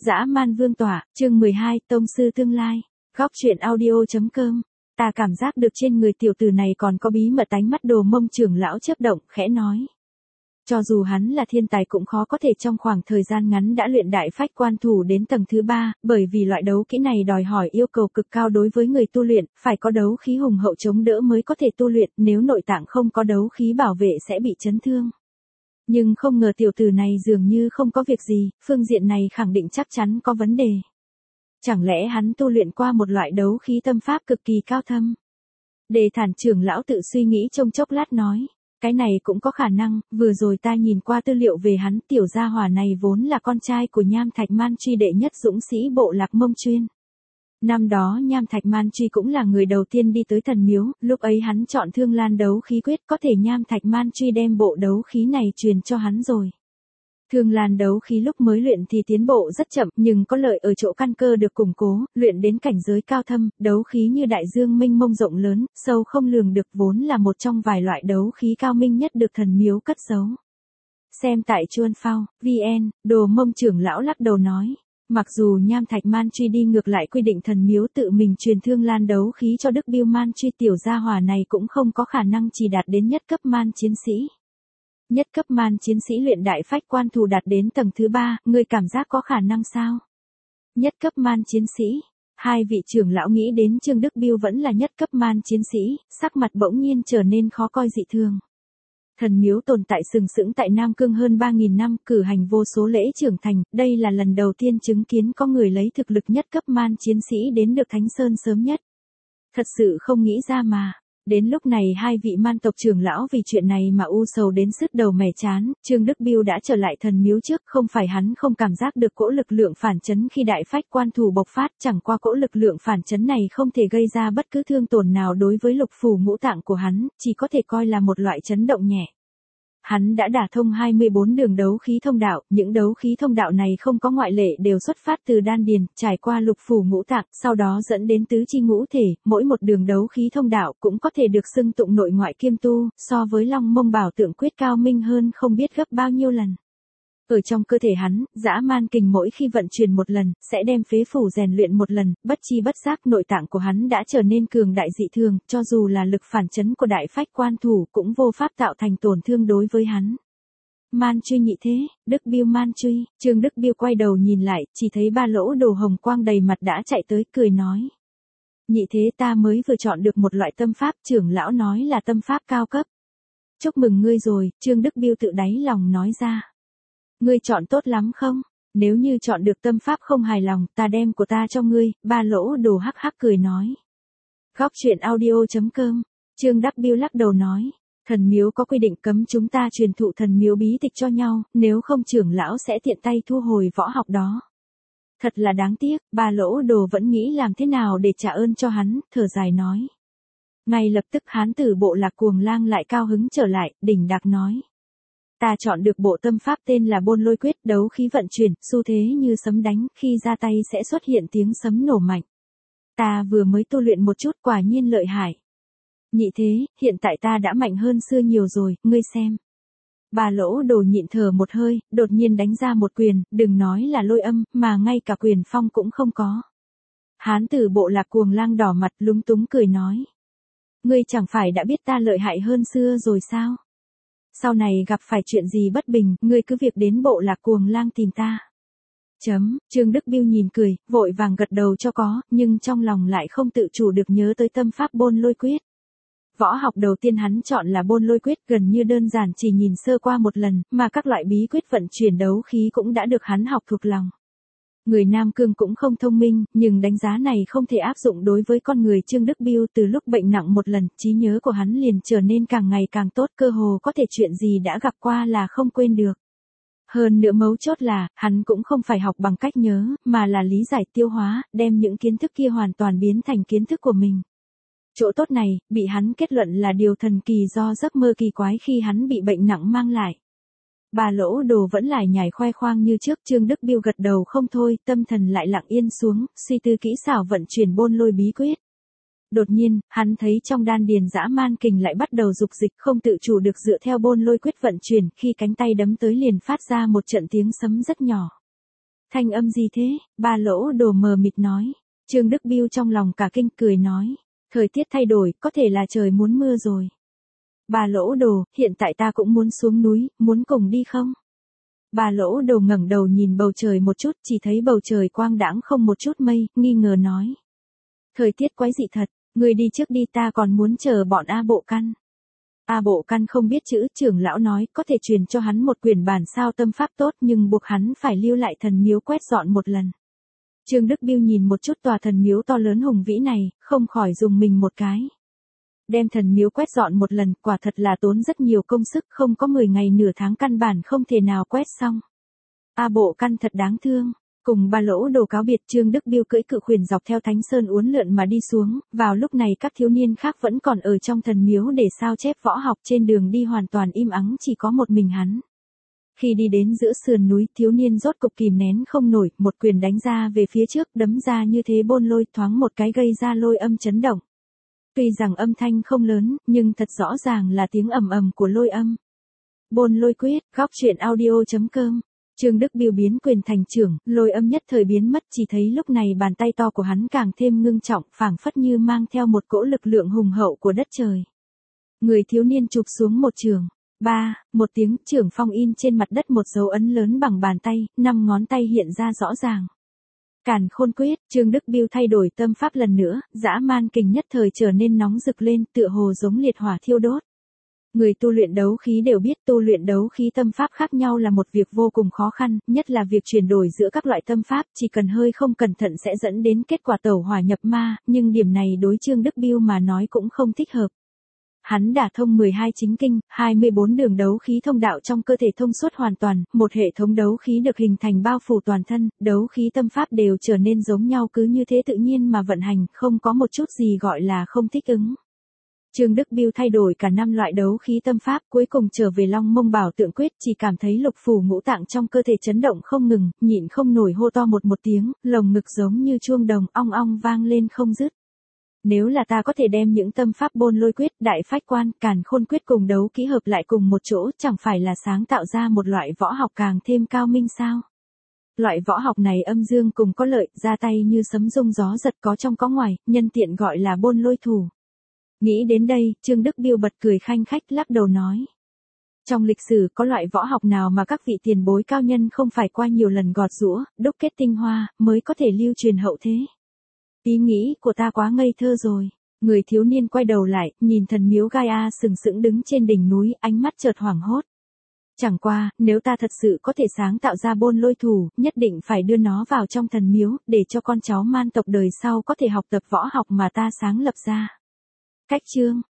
Dã man vương tỏa, chương 12, tông sư tương lai. Góc truyện audio.com. Ta cảm giác được trên người tiểu tử này còn có bí mật. Ánh mắt Đồ Mông trưởng lão chớp động, khẽ nói. Cho dù hắn là thiên tài cũng khó có thể trong khoảng thời gian ngắn đã luyện đại phách quan thủ đến tầng thứ 3, bởi vì loại đấu kỹ này đòi hỏi yêu cầu cực cao đối với người tu luyện, phải có đấu khí hùng hậu chống đỡ mới có thể tu luyện, nếu nội tạng không có đấu khí bảo vệ sẽ bị chấn thương. Nhưng không ngờ tiểu tử này dường như không có việc gì, phương diện này khẳng định chắc chắn có vấn đề. Chẳng lẽ hắn tu luyện qua một loại đấu khí tâm pháp cực kỳ cao thâm? Đề Thản trưởng lão tự suy nghĩ trong chốc lát nói. Cái này cũng có khả năng, vừa rồi ta nhìn qua tư liệu về hắn, tiểu gia hỏa này vốn là con trai của Nham Thạch Man Truy đệ nhất dũng sĩ bộ lạc Mông Chuyên. Năm đó Nham Thạch Man Truy cũng là người đầu tiên đi tới thần miếu, lúc ấy hắn chọn Thương Lan đấu khí quyết, có thể Nham Thạch Man Truy đem bộ đấu khí này truyền cho hắn rồi. Thương Lan đấu khí lúc mới luyện thì tiến bộ rất chậm, nhưng có lợi ở chỗ căn cơ được củng cố, luyện đến cảnh giới cao thâm, đấu khí như đại dương mênh mông rộng lớn, sâu không lường được, vốn là một trong vài loại đấu khí cao minh nhất được thần miếu cất giấu. Xem tại Chuan Phao, VN, Đồ Mông trưởng lão lắc đầu nói. Mặc dù Nham Thạch Man Truy đi ngược lại quy định thần miếu tự mình truyền Thương Lan đấu khí cho Đức Biêu Man Truy, tiểu gia hỏa này cũng không có khả năng chỉ đạt đến nhất cấp man chiến sĩ. Nhất cấp man chiến sĩ luyện đại phách quan thủ đạt đến tầng thứ 3, ngươi cảm giác có khả năng sao? Nhất cấp man chiến sĩ. Hai vị trưởng lão nghĩ đến Trương Đức Biêu vẫn là nhất cấp man chiến sĩ, sắc mặt bỗng nhiên trở nên khó coi dị thường. Thần miếu tồn tại sừng sững tại Nam Cương hơn 3.000 năm, cử hành vô số lễ trưởng thành, đây là lần đầu tiên chứng kiến có người lấy thực lực nhất cấp man chiến sĩ đến được Thánh Sơn sớm nhất. Thật sự không nghĩ ra mà. Đến lúc này hai vị man tộc trưởng lão vì chuyện này mà u sầu đến sứt đầu mẻ chán. Trương Đức Biêu đã trở lại thần miếu trước, không phải hắn không cảm giác được cỗ lực lượng phản chấn khi đại phách quan thủ bộc phát, chẳng qua cỗ lực lượng phản chấn này không thể gây ra bất cứ thương tổn nào đối với lục phủ ngũ tạng của hắn, chỉ có thể coi là một loại chấn động nhẹ. Hắn đã đả thông 24 đường đấu khí thông đạo, những đấu khí thông đạo này không có ngoại lệ đều xuất phát từ đan điền, trải qua lục phủ ngũ tạng, sau đó dẫn đến tứ chi ngũ thể, mỗi một đường đấu khí thông đạo cũng có thể được xưng tụng nội ngoại kiêm tu, so với Long Mông Bảo Tượng quyết cao minh hơn không biết gấp bao nhiêu lần. Ở trong cơ thể hắn, dã man kình mỗi khi vận chuyển một lần, sẽ đem phế phủ rèn luyện một lần, bất chi bất giác nội tạng của hắn đã trở nên cường đại dị thường, cho dù là lực phản chấn của đại phách quan thủ cũng vô pháp tạo thành tổn thương đối với hắn. Man Truy nhị thế, Đức Biêu Man Truy, Trương Đức Biêu quay đầu nhìn lại, chỉ thấy ba lỗ đồ hồng quang đầy mặt đã chạy tới, cười nói. Nhị thế, ta mới vừa chọn được một loại tâm pháp, trưởng lão nói là tâm pháp cao cấp. Chúc mừng ngươi rồi, Trương Đức Biêu tự đáy lòng nói ra. Ngươi chọn tốt lắm không? Nếu như chọn được tâm pháp không hài lòng, ta đem của ta cho ngươi, ba lỗ đồ hắc hắc cười nói. Góc truyện audio.com, Trương Đắc Biêu lắc đầu nói. Thần miếu có quy định cấm chúng ta truyền thụ thần miếu bí tịch cho nhau, nếu không trưởng lão sẽ tiện tay thu hồi võ học đó. Thật là đáng tiếc, ba lỗ đồ vẫn nghĩ làm thế nào để trả ơn cho hắn, thở dài nói. Ngay lập tức hán tử bộ lạc Cuồng Lang lại cao hứng trở lại, đỉnh đạc nói. Ta chọn được bộ tâm pháp tên là Bôn Lôi Quyết, đấu khí vận chuyển, xu thế như sấm đánh, khi ra tay sẽ xuất hiện tiếng sấm nổ mạnh. Ta vừa mới tu luyện một chút, quả nhiên lợi hại. Nhị thế, hiện tại ta đã mạnh hơn xưa nhiều rồi, ngươi xem. Bà lỗ đồ nhịn thở một hơi, đột nhiên đánh ra một quyền, đừng nói là lôi âm, mà ngay cả quyền phong cũng không có. Hán tử bộ lạc Cuồng Lang đỏ mặt lúng túng cười nói. Ngươi chẳng phải đã biết ta lợi hại hơn xưa rồi sao? Sau này gặp phải chuyện gì bất bình, ngươi cứ việc đến bộ lạc Cuồng Lang tìm ta. Trương Đức Biêu nhìn cười, vội vàng gật đầu cho có, nhưng trong lòng lại không tự chủ được nhớ tới tâm pháp Bôn Lôi Quyết. Võ học đầu tiên hắn chọn là Bôn Lôi Quyết, gần như đơn giản chỉ nhìn sơ qua một lần, mà các loại bí quyết vận chuyển đấu khí cũng đã được hắn học thuộc lòng. Người Nam Cương cũng không thông minh, nhưng đánh giá này không thể áp dụng đối với con người Trương Đức Biêu. Từ lúc bệnh nặng một lần, trí nhớ của hắn liền trở nên càng ngày càng tốt, cơ hồ có thể chuyện gì đã gặp qua là không quên được. Hơn nữa mấu chốt là, hắn cũng không phải học bằng cách nhớ, mà là lý giải tiêu hóa, đem những kiến thức kia hoàn toàn biến thành kiến thức của mình. Chỗ tốt này, bị hắn kết luận là điều thần kỳ do giấc mơ kỳ quái khi hắn bị bệnh nặng mang lại. Bà lỗ đồ vẫn lại nhảy khoe khoang như trước, Trương Đức Biêu gật đầu không thôi, tâm thần lại lặng yên xuống, suy tư kỹ xảo vận chuyển Bôn Lôi bí quyết. Đột nhiên, hắn thấy trong đan điền dã man kình lại bắt đầu dục dịch, không tự chủ được dựa theo Bôn Lôi quyết vận chuyển, khi cánh tay đấm tới liền phát ra một trận tiếng sấm rất nhỏ. Thanh âm gì thế? Ba Lỗ Đồ mờ mịt nói. Trương Đức Biêu trong lòng cả kinh cười nói. Thời tiết thay đổi, có thể là trời muốn mưa rồi. Ba Lỗ Đồ, hiện tại ta cũng muốn xuống núi, muốn cùng đi không? Ba Lỗ Đồ ngẩng đầu nhìn bầu trời một chút, chỉ thấy bầu trời quang đãng không một chút mây, nghi ngờ nói. Thời tiết quái dị thật, người đi trước đi, ta còn muốn chờ bọn A Bộ Căn. A Bộ Căn không biết chữ, trưởng lão nói có thể truyền cho hắn một quyển bản sao tâm pháp tốt, nhưng buộc hắn phải lưu lại thần miếu quét dọn một lần. Trương Đức Biêu nhìn một chút tòa thần miếu to lớn hùng vĩ này, không khỏi dùng mình một cái. Đem thần miếu quét dọn một lần, quả thật là tốn rất nhiều công sức, không có 10 ngày nửa tháng căn bản không thể nào quét xong. A Bộ Căn thật đáng thương. Cùng Ba Lỗ Đồ cáo biệt, Trương Đức Biêu cưỡi cự khuyển dọc theo Thánh Sơn uốn lượn mà đi xuống, vào lúc này các thiếu niên khác vẫn còn ở trong thần miếu để sao chép võ học, trên đường đi hoàn toàn im ắng, chỉ có một mình hắn. Khi đi đến giữa sườn núi, thiếu niên rốt cục kìm nén không nổi, một quyền đánh ra về phía trước, đấm ra như thế bôn lôi, thoáng một cái gây ra lôi âm chấn động. Tuy rằng âm thanh không lớn, nhưng thật rõ ràng là tiếng ầm ầm của lôi âm. Bôn lôi quyết, góc truyện audio.com. Trương Đức Biêu biến quyền thành trưởng, lôi âm nhất thời biến mất, chỉ thấy lúc này bàn tay to của hắn càng thêm ngưng trọng, phảng phất như mang theo một cỗ lực lượng hùng hậu của đất trời. Người thiếu niên chụp xuống một trường. Một tiếng, trưởng phong in trên mặt đất một dấu ấn lớn bằng bàn tay, 5 ngón tay hiện ra rõ ràng. Càn Khôn Quyết, Trương Đức Biêu thay đổi tâm pháp lần nữa, dã man kình nhất thời trở nên nóng rực lên, tựa hồ giống liệt hỏa thiêu đốt. Người tu luyện đấu khí đều biết tu luyện đấu khí tâm pháp khác nhau là một việc vô cùng khó khăn, nhất là việc chuyển đổi giữa các loại tâm pháp, chỉ cần hơi không cẩn thận sẽ dẫn đến kết quả tẩu hỏa nhập ma, nhưng điểm này đối Trương Đức Biêu mà nói cũng không thích hợp. Hắn đả thông 12 chính kinh, 24 đường đấu khí thông đạo trong cơ thể thông suốt hoàn toàn, một hệ thống đấu khí được hình thành bao phủ toàn thân, đấu khí tâm pháp đều trở nên giống nhau, cứ như thế tự nhiên mà vận hành, không có một chút gì gọi là không thích ứng. Trương Đức Biêu thay đổi cả 5 loại đấu khí tâm pháp, cuối cùng trở về Long Mông Bảo Tượng Quyết, chỉ cảm thấy lục phủ ngũ tạng trong cơ thể chấn động không ngừng, nhịn không nổi hô to một tiếng, lồng ngực giống như chuông đồng ong ong vang lên không dứt. Nếu là ta có thể đem những tâm pháp Bôn Lôi Quyết, Đại Phách Quan, Càn Khôn Quyết cùng đấu kỹ hợp lại cùng một chỗ, chẳng phải là sáng tạo ra một loại võ học càng thêm cao minh sao? Loại võ học này âm dương cùng có lợi, ra tay như sấm rung gió giật, có trong có ngoài, nhân tiện gọi là Bôn Lôi Thủ. Nghĩ đến đây, Trương Đức Biêu bật cười khanh khách, lắc đầu nói. Trong lịch sử có loại võ học nào mà các vị tiền bối cao nhân không phải qua nhiều lần gọt giũa, đúc kết tinh hoa, mới có thể lưu truyền hậu thế? Ý nghĩ của ta quá ngây thơ rồi. Người thiếu niên quay đầu lại, nhìn thần miếu Gaia sừng sững đứng trên đỉnh núi, ánh mắt chợt hoảng hốt. Chẳng qua, nếu ta thật sự có thể sáng tạo ra Bôn Lôi Thủ, nhất định phải đưa nó vào trong thần miếu, để cho con cháu man tộc đời sau có thể học tập võ học mà ta sáng lập ra. Cách chương